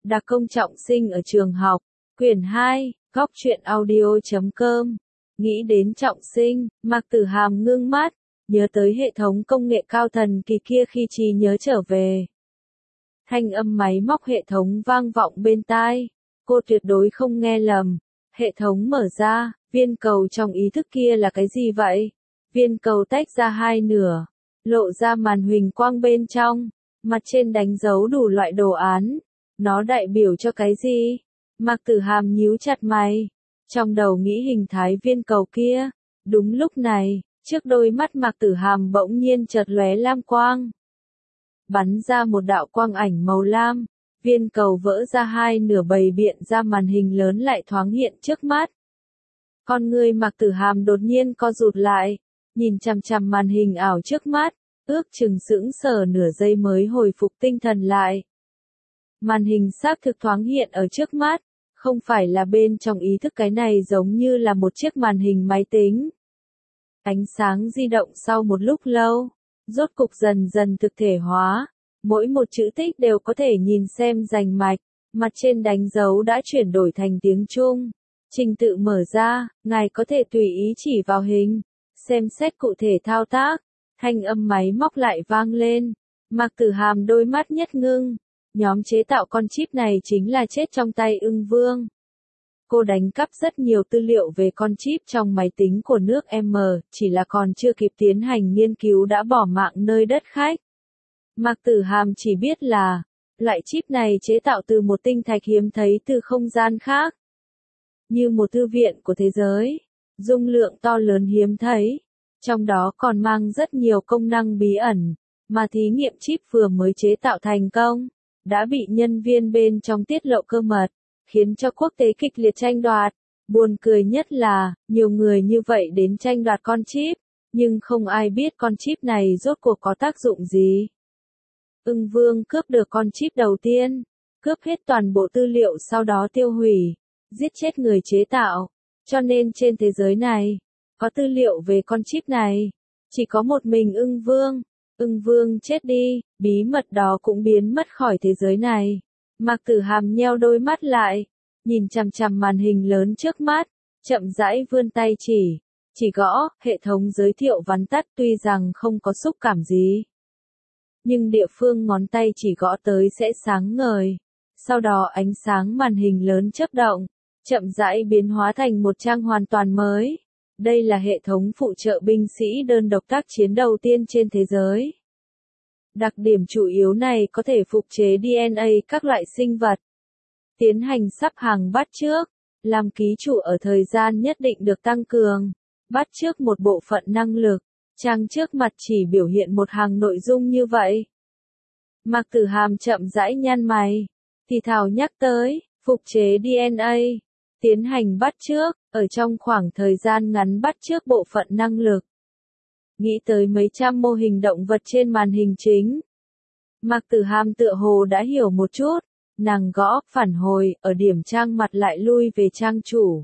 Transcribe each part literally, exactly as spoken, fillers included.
Đặc công trọng sinh ở trường học, quyển hai, góc truyện audio chấm com. Nghĩ đến trọng sinh, Mạc Tử Hàm ngưng mắt, nhớ tới hệ thống công nghệ cao thần kỳ kia khi trí nhớ trở về. Thanh âm máy móc hệ thống vang vọng bên tai, cô tuyệt đối không nghe lầm. Hệ thống mở ra, viên cầu trong ý thức kia là cái gì vậy? Viên cầu tách ra hai nửa, lộ ra màn huỳnh quang bên trong, mặt trên đánh dấu đủ loại đồ án. Nó đại biểu cho cái gì? Mạc Tử Hàm nhíu chặt mày, trong đầu nghĩ hình thái viên cầu kia. Đúng lúc này, trước đôi mắt Mạc Tử Hàm bỗng nhiên chợt lóe lam quang. Bắn ra một đạo quang ảnh màu lam, viên cầu vỡ ra hai nửa bày biện ra màn hình lớn lại thoáng hiện trước mắt. Con người Mạc Tử Hàm đột nhiên co rụt lại, nhìn chằm chằm màn hình ảo trước mắt, ước chừng sững sờ nửa giây mới hồi phục tinh thần lại. Màn hình xác thực thoáng hiện ở trước mắt, không phải là bên trong ý thức, cái này giống như là một chiếc màn hình máy tính. Ánh sáng di động sau một lúc lâu, rốt cục dần dần thực thể hóa, mỗi một chữ tích đều có thể nhìn xem rành mạch, mặt trên đánh dấu đã chuyển đổi thành tiếng Trung. Trình tự mở ra, ngài có thể tùy ý chỉ vào hình, xem xét cụ thể thao tác. Thanh âm máy móc lại vang lên, Mạc Tử Hàm đôi mắt nhất ngưng. Nhóm chế tạo con chip này chính là chết trong tay Ưng Vương. Cô đánh cắp rất nhiều tư liệu về con chip trong máy tính của nước M, chỉ là còn chưa kịp tiến hành nghiên cứu đã bỏ mạng nơi đất khách. Mạc Tử Hàm chỉ biết là, loại chip này chế tạo từ một tinh thạch hiếm thấy từ không gian khác. Như một thư viện của thế giới, dung lượng to lớn hiếm thấy, trong đó còn mang rất nhiều công năng bí ẩn, mà thí nghiệm chip vừa mới chế tạo thành công, đã bị nhân viên bên trong tiết lộ cơ mật, khiến cho quốc tế kịch liệt tranh đoạt. Buồn cười nhất là, nhiều người như vậy đến tranh đoạt con chip, nhưng không ai biết con chip này rốt cuộc có tác dụng gì. Ưng Vương cướp được con chip đầu tiên, cướp hết toàn bộ tư liệu sau đó tiêu hủy, giết chết người chế tạo, cho nên trên thế giới này, có tư liệu về con chip này, chỉ có một mình Ưng Vương. Ưng Vương chết đi, bí mật đó cũng biến mất khỏi thế giới này. Mạc Tử Hàm nheo đôi mắt lại, nhìn chằm chằm màn hình lớn trước mắt, chậm rãi vươn tay chỉ, chỉ gõ, hệ thống giới thiệu vắn tắt tuy rằng không có xúc cảm gì. Nhưng địa phương ngón tay chỉ gõ tới sẽ sáng ngời. Sau đó ánh sáng màn hình lớn chớp động, chậm rãi biến hóa thành một trang hoàn toàn mới. Đây là hệ thống phụ trợ binh sĩ đơn độc tác chiến đầu tiên trên thế giới. Đặc điểm chủ yếu này có thể phục chế đê en a các loại sinh vật. Tiến hành sắp hàng bắt chước, làm ký chủ ở thời gian nhất định được tăng cường. Bắt chước một bộ phận năng lực, trang trước mặt chỉ biểu hiện một hàng nội dung như vậy. Mạc Tử Hàm chậm rãi nhăn mày, thì thào nhắc tới, phục chế đê en a. Tiến hành bắt chước, ở trong khoảng thời gian ngắn bắt chước bộ phận năng lực. Nghĩ tới mấy trăm mô hình động vật trên màn hình chính. Mạc Tử Hàm tựa hồ đã hiểu một chút, nàng gõ, phản hồi, ở điểm trang mặt lại lui về trang chủ.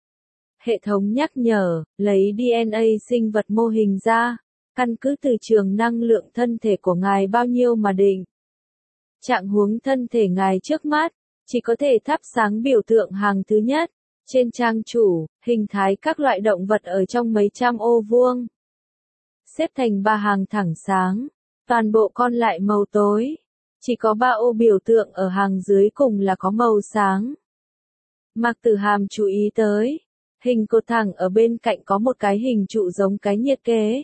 Hệ thống nhắc nhở, lấy đê en a sinh vật mô hình ra, căn cứ từ trường năng lượng thân thể của ngài bao nhiêu mà định. Trạng huống thân thể ngài trước mắt, chỉ có thể thắp sáng biểu tượng hàng thứ nhất. Trên trang chủ, hình thái các loại động vật ở trong mấy trăm ô vuông. Xếp thành ba hàng thẳng sáng, toàn bộ còn lại màu tối. Chỉ có ba ô biểu tượng ở hàng dưới cùng là có màu sáng. Mạc Tử Hàm chú ý tới, hình cột thẳng ở bên cạnh có một cái hình trụ giống cái nhiệt kế.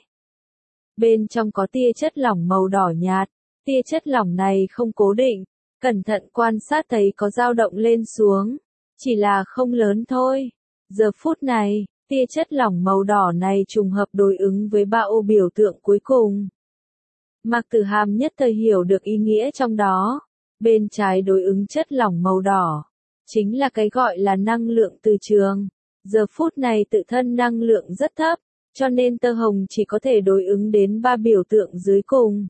Bên trong có tia chất lỏng màu đỏ nhạt, tia chất lỏng này không cố định, cẩn thận quan sát thấy có dao động lên xuống. Chỉ là không lớn thôi. Giờ phút này, tia chất lỏng màu đỏ này trùng hợp đối ứng với ba ô biểu tượng cuối cùng. Mạc Tử Hàm nhất thời hiểu được ý nghĩa trong đó. Bên trái đối ứng chất lỏng màu đỏ, chính là cái gọi là năng lượng từ trường. Giờ phút này tự thân năng lượng rất thấp, cho nên tơ hồng chỉ có thể đối ứng đến ba biểu tượng dưới cùng.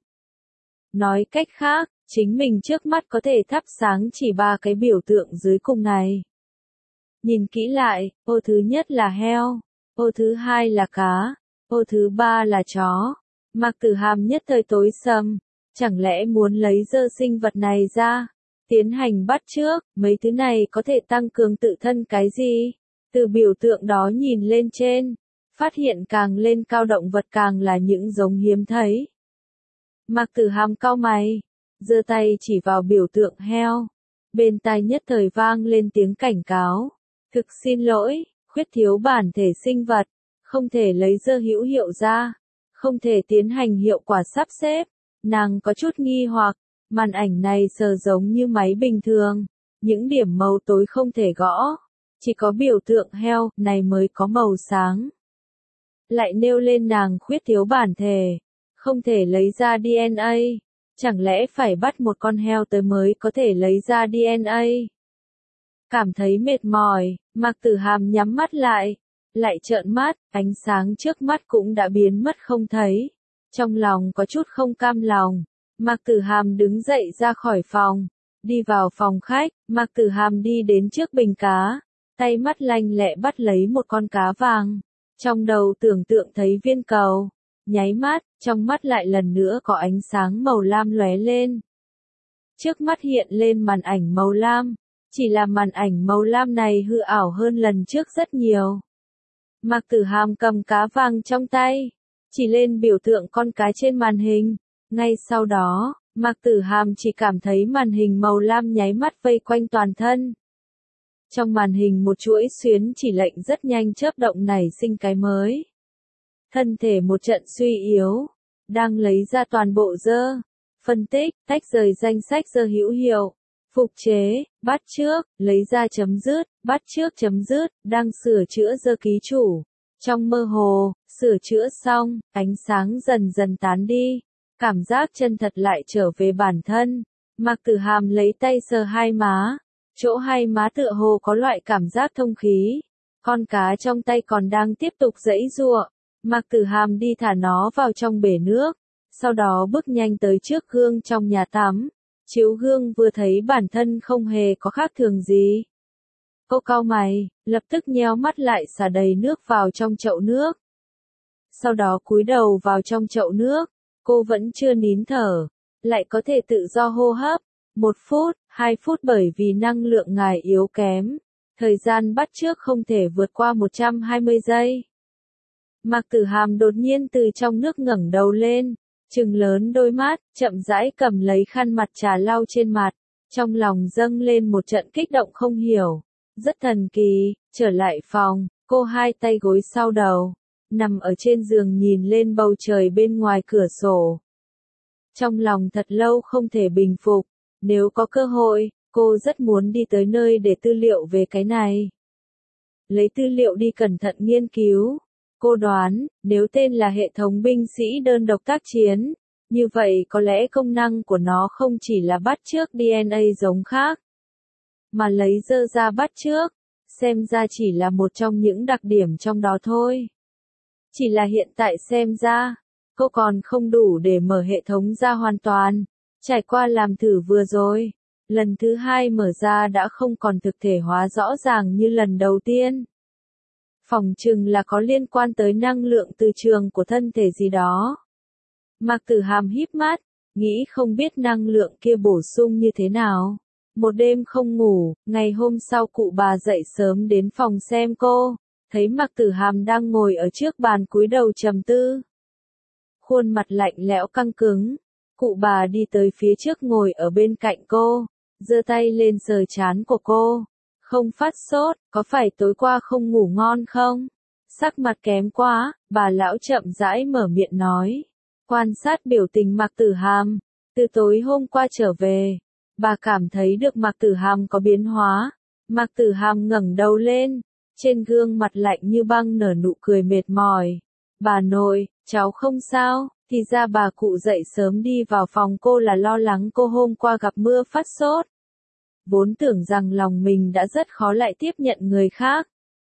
Nói cách khác, chính mình trước mắt có thể thắp sáng chỉ ba cái biểu tượng dưới cùng này. Nhìn kỹ lại, ô thứ nhất là heo, ô thứ hai là cá, ô thứ ba là chó. Mạc Tử Hàm nhất thời tối sầm, chẳng lẽ muốn lấy dơ sinh vật này ra, tiến hành bắt chước, mấy thứ này có thể tăng cường tự thân cái gì? Từ biểu tượng đó nhìn lên trên, phát hiện càng lên cao động vật càng là những giống hiếm thấy. Mạc Tử Hàm cau mày, giơ tay chỉ vào biểu tượng heo. Bên tai nhất thời vang lên tiếng cảnh cáo. Thực xin lỗi, khuyết thiếu bản thể sinh vật, không thể lấy dơ hữu hiệu ra, không thể tiến hành hiệu quả sắp xếp. Nàng có chút nghi hoặc, màn ảnh này sờ giống như máy bình thường, những điểm màu tối không thể gõ, chỉ có biểu tượng heo này mới có màu sáng. Lại nêu lên nàng khuyết thiếu bản thể, không thể lấy ra đê en a, chẳng lẽ phải bắt một con heo tới mới có thể lấy ra đê en a? Cảm thấy mệt mỏi, Mạc Tử Hàm nhắm mắt lại, lại trợn mắt, ánh sáng trước mắt cũng đã biến mất không thấy. Trong lòng có chút không cam lòng, Mạc Tử Hàm đứng dậy ra khỏi phòng, đi vào phòng khách. Mạc Tử Hàm đi đến trước bình cá, tay mắt lanh lẹ bắt lấy một con cá vàng, trong đầu tưởng tượng thấy viên cầu, nháy mắt, trong mắt lại lần nữa có ánh sáng màu lam lóe lên. Trước mắt hiện lên màn ảnh màu lam, chỉ là màn ảnh màu lam này hư ảo hơn lần trước rất nhiều. Mạc Tử Hàm cầm cá vàng trong tay, chỉ lên biểu tượng con cá trên màn hình. Ngay sau đó, Mạc Tử Hàm chỉ cảm thấy màn hình màu lam nháy mắt vây quanh toàn thân. Trong màn hình một chuỗi xuyến chỉ lệnh rất nhanh chớp động nảy sinh cái mới. Thân thể một trận suy yếu, đang lấy ra toàn bộ dơ, phân tích, tách rời danh sách dơ hữu hiệu, phục chế, bắt chước, lấy ra chấm dứt, bắt chước chấm dứt, đang sửa chữa dơ ký chủ. Trong mơ hồ, sửa chữa xong, ánh sáng dần dần tán đi, cảm giác chân thật lại trở về bản thân. Mạc Tử Hàm lấy tay sờ hai má, chỗ hai má tựa hồ có loại cảm giác thông khí. Con cá trong tay còn đang tiếp tục giãy giụa. Mạc Tử Hàm đi thả nó vào trong bể nước, sau đó bước nhanh tới trước gương trong nhà tắm. Chiếu gương vừa thấy bản thân không hề có khác thường gì. Cô cau mày, lập tức nheo mắt lại xả đầy nước vào trong chậu nước. Sau đó cúi đầu vào trong chậu nước, cô vẫn chưa nín thở, lại có thể tự do hô hấp. Một phút, hai phút bởi vì năng lượng ngài yếu kém. Thời gian bắt chước không thể vượt qua một trăm hai mươi giây. Mạc Tử Hàm đột nhiên từ trong nước ngẩng đầu lên, trừng lớn đôi mắt, chậm rãi cầm lấy khăn mặt trà lau trên mặt, trong lòng dâng lên một trận kích động không hiểu, rất thần kỳ. Trở lại phòng, cô hai tay gối sau đầu, nằm ở trên giường nhìn lên bầu trời bên ngoài cửa sổ. Trong lòng thật lâu không thể bình phục, nếu có cơ hội, cô rất muốn đi tới nơi để tư liệu về cái này. Lấy tư liệu đi cẩn thận nghiên cứu. Cô đoán, nếu tên là hệ thống binh sĩ đơn độc tác chiến, như vậy có lẽ công năng của nó không chỉ là bắt chước đê en a giống khác, mà lấy dơ ra bắt chước, xem ra chỉ là một trong những đặc điểm trong đó thôi. Chỉ là hiện tại xem ra, cô còn không đủ để mở hệ thống ra hoàn toàn. Trải qua làm thử vừa rồi, lần thứ hai mở ra đã không còn thực thể hóa rõ ràng như lần đầu tiên. Phỏng chừng là có liên quan tới năng lượng từ trường của thân thể gì đó. Mạc Tử Hàm híp mắt, nghĩ không biết năng lượng kia bổ sung như thế nào. Một đêm không ngủ, ngày hôm sau cụ bà dậy sớm đến phòng xem cô, thấy Mạc Tử Hàm đang ngồi ở trước bàn cúi đầu trầm tư. Khuôn mặt lạnh lẽo căng cứng, cụ bà đi tới phía trước ngồi ở bên cạnh cô, giơ tay lên sờ trán của cô. Không phát sốt, có phải tối qua không ngủ ngon không? Sắc mặt kém quá, bà lão chậm rãi mở miệng nói. Quan sát biểu tình Mạc Tử Hàm, từ tối hôm qua trở về, bà cảm thấy được Mạc Tử Hàm có biến hóa. Mạc Tử Hàm ngẩng đầu lên, trên gương mặt lạnh như băng nở nụ cười mệt mỏi. Bà nội, cháu không sao, thì ra bà cụ dậy sớm đi vào phòng cô là lo lắng cô hôm qua gặp mưa phát sốt. Vốn tưởng rằng lòng mình đã rất khó lại tiếp nhận người khác.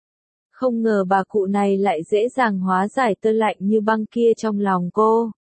Không ngờ bà cụ này lại dễ dàng hóa giải tơ lạnh như băng kia trong lòng cô.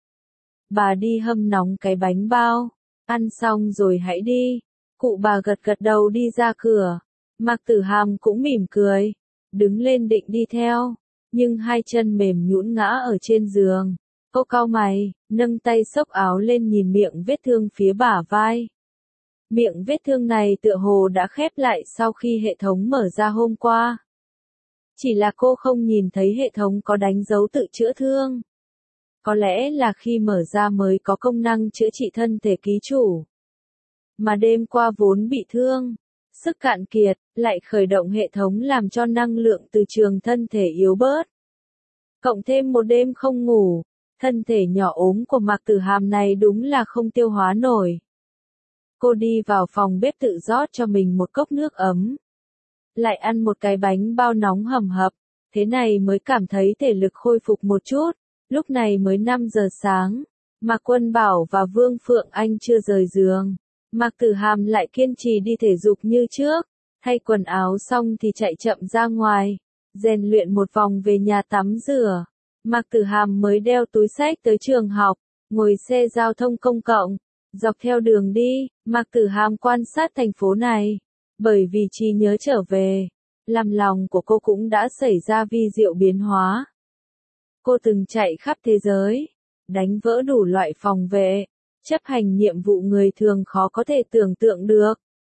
Bà đi hâm nóng cái bánh bao, ăn xong rồi hãy đi. Cụ bà gật gật đầu đi ra cửa. Mạc Tử Hàm cũng mỉm cười, đứng lên định đi theo, nhưng hai chân mềm nhũn ngã ở trên giường. Cô cau mày, nâng tay xốc áo lên nhìn miệng vết thương phía bả vai. Miệng vết thương này tựa hồ đã khép lại sau khi hệ thống mở ra hôm qua. Chỉ là cô không nhìn thấy hệ thống có đánh dấu tự chữa thương. Có lẽ là khi mở ra mới có công năng chữa trị thân thể ký chủ. Mà đêm qua vốn bị thương, sức cạn kiệt, lại khởi động hệ thống làm cho năng lượng từ trường thân thể yếu bớt. Cộng thêm một đêm không ngủ, thân thể nhỏ ốm của Mạc Tử Hàm này đúng là không tiêu hóa nổi. Cô đi vào phòng bếp tự rót cho mình một cốc nước ấm. Lại ăn một cái bánh bao nóng hầm hập, thế này mới cảm thấy thể lực khôi phục một chút. Lúc này mới năm giờ sáng, Mạc Quân Bảo và Vương Phượng Anh chưa rời giường. Mạc Tử Hàm lại kiên trì đi thể dục như trước, thay quần áo xong thì chạy chậm ra ngoài, rèn luyện một vòng về nhà tắm rửa. Mạc Tử Hàm mới đeo túi xách tới trường học, ngồi xe giao thông công cộng, dọc theo đường đi, Mạc Tử Hàm quan sát thành phố này, bởi vì trí nhớ trở về, làm lòng của cô cũng đã xảy ra vi diệu biến hóa. Cô từng chạy khắp thế giới, đánh vỡ đủ loại phòng vệ, chấp hành nhiệm vụ người thường khó có thể tưởng tượng được.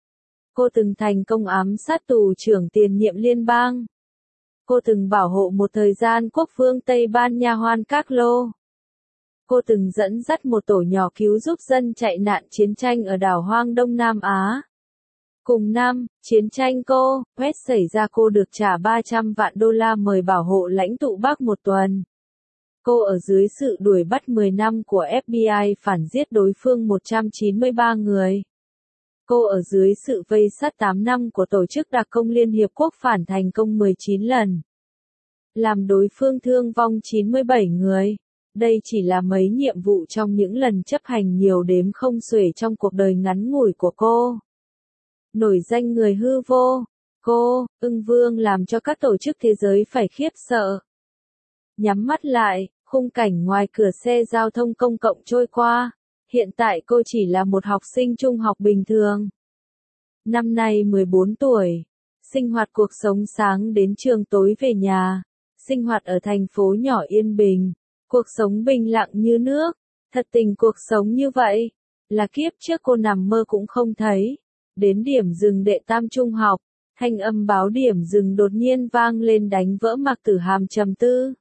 Cô từng thành công ám sát tù trưởng tiền nhiệm liên bang. Cô từng bảo hộ một thời gian quốc vương Tây Ban Nha Juan Carlos. Cô từng dẫn dắt một tổ nhỏ cứu giúp dân chạy nạn chiến tranh ở đảo hoang Đông Nam Á. Cùng năm, chiến tranh cô, West xảy ra cô được trả ba trăm vạn đô la mời bảo hộ lãnh tụ Bắc một tuần. Cô ở dưới sự đuổi bắt mười năm của ép bê i phản giết đối phương một trăm chín mươi ba người. Cô ở dưới sự vây sát tám năm của Tổ chức Đặc công Liên Hiệp Quốc phản thành công mười chín lần. Làm đối phương thương vong chín mươi bảy người. Đây chỉ là mấy nhiệm vụ trong những lần chấp hành nhiều đếm không xuể trong cuộc đời ngắn ngủi của cô. Nổi danh người hư vô, cô, Ưng Vương làm cho các tổ chức thế giới phải khiếp sợ. Nhắm mắt lại, khung cảnh ngoài cửa xe giao thông công cộng trôi qua. Hiện tại cô chỉ là một học sinh trung học bình thường. Năm nay mười bốn tuổi. Sinh hoạt cuộc sống sáng đến trường tối về nhà. Sinh hoạt ở thành phố nhỏ yên bình. Cuộc sống bình lặng như nước. Thật tình cuộc sống như vậy. Là kiếp trước cô nằm mơ cũng không thấy. Đến điểm dừng đệ tam trung học. Thanh âm báo điểm dừng đột nhiên vang lên đánh vỡ Mạc Tử Hàm trầm tư.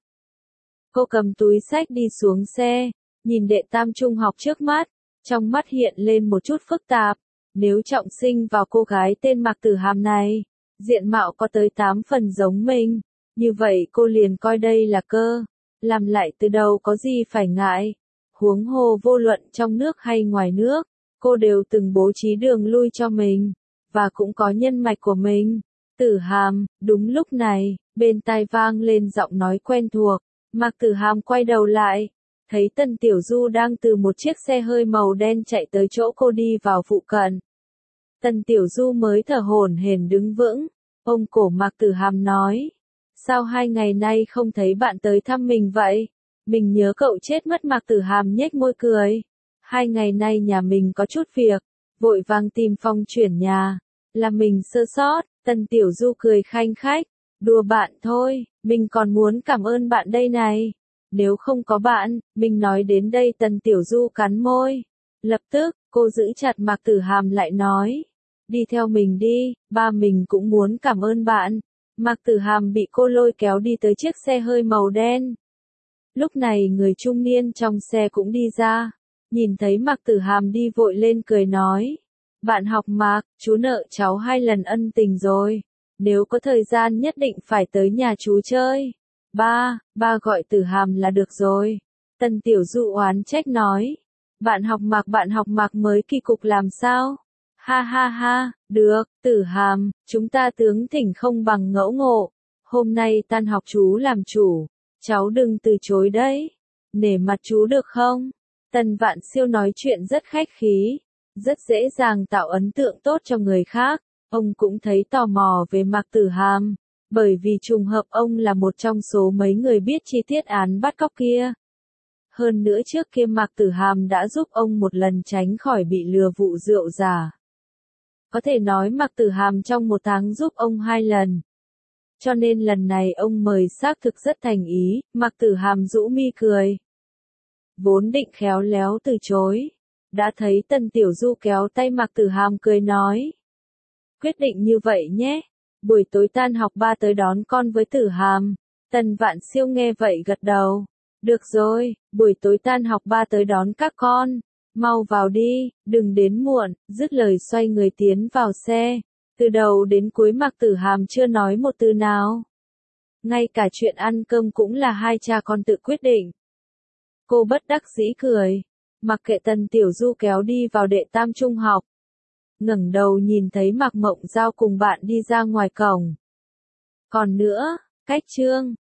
Cô cầm túi xách đi xuống xe, nhìn đệ tam trung học trước mắt, trong mắt hiện lên một chút phức tạp. Nếu trọng sinh vào cô gái tên Mạc Tử Hàm này, diện mạo có tới tám phần giống mình, như vậy cô liền coi đây là cơ, làm lại từ đầu có gì phải ngại. Huống hồ vô luận trong nước hay ngoài nước, cô đều từng bố trí đường lui cho mình, và cũng có nhân mạch của mình. Tử Hàm, đúng lúc này, bên tai vang lên giọng nói quen thuộc. Mạc Tử Hàm quay đầu lại, thấy Tần Tiểu Du đang từ một chiếc xe hơi màu đen chạy tới chỗ cô đi vào phụ cận. Tần Tiểu Du mới thở hổn hển đứng vững, ôm cổ Mạc Tử Hàm nói, sao hai ngày nay không thấy bạn tới thăm mình vậy? Mình nhớ cậu chết mất. Mạc Tử Hàm nhếch môi cười, hai ngày nay nhà mình có chút việc, vội vàng tìm phòng chuyển nhà, là mình sơ sót. Tần Tiểu Du cười khanh khách, đùa bạn thôi, mình còn muốn cảm ơn bạn đây này. Nếu không có bạn, mình nói đến đây. Tần Tiểu Du cắn môi. Lập tức, cô giữ chặt Mạc Tử Hàm lại nói, đi theo mình đi, ba mình cũng muốn cảm ơn bạn. Mạc Tử Hàm bị cô lôi kéo đi tới chiếc xe hơi màu đen. Lúc này người trung niên trong xe cũng đi ra, nhìn thấy Mạc Tử Hàm đi vội lên cười nói, bạn học Mạc, chú nợ cháu hai lần ân tình rồi. Nếu có thời gian nhất định phải tới nhà chú chơi. Ba, ba gọi Tử Hàm là được rồi. Tần Tiểu Du oán trách nói. Bạn học Mạc bạn học Mạc mới kỳ cục làm sao? Ha ha ha, được, Tử Hàm, chúng ta tướng thỉnh không bằng ngẫu ngộ. Hôm nay tan học chú làm chủ, cháu đừng từ chối đấy. Nể mặt chú được không? Tần Vạn Siêu nói chuyện rất khách khí, rất dễ dàng tạo ấn tượng tốt cho người khác. Ông cũng thấy tò mò về Mạc Tử Hàm, bởi vì trùng hợp ông là một trong số mấy người biết chi tiết án bắt cóc kia. Hơn nữa trước kia Mạc Tử Hàm đã giúp ông một lần tránh khỏi bị lừa vụ rượu giả. Có thể nói Mạc Tử Hàm trong một tháng giúp ông hai lần. Cho nên lần này ông mời xác thực rất thành ý. Mạc Tử Hàm rũ mi cười. Vốn định khéo léo từ chối, đã thấy Tần Tiểu Du kéo tay Mạc Tử Hàm cười nói. Quyết định như vậy nhé, buổi tối tan học ba tới đón con với Tử Hàm. Tần Vạn Siêu nghe vậy gật đầu. Được rồi, buổi tối tan học ba tới đón các con. Mau vào đi, đừng đến muộn, dứt lời xoay người tiến vào xe. Từ đầu đến cuối Mạc Tử Hàm chưa nói một từ nào. Ngay cả chuyện ăn cơm cũng là hai cha con tự quyết định. Cô bất đắc dĩ cười, mặc kệ Tần Tiểu Du kéo đi vào đệ tam trung học. Ngẩng đầu nhìn thấy Mạc Mộng Giao cùng bạn đi ra ngoài cổng. Còn nữa, cách chương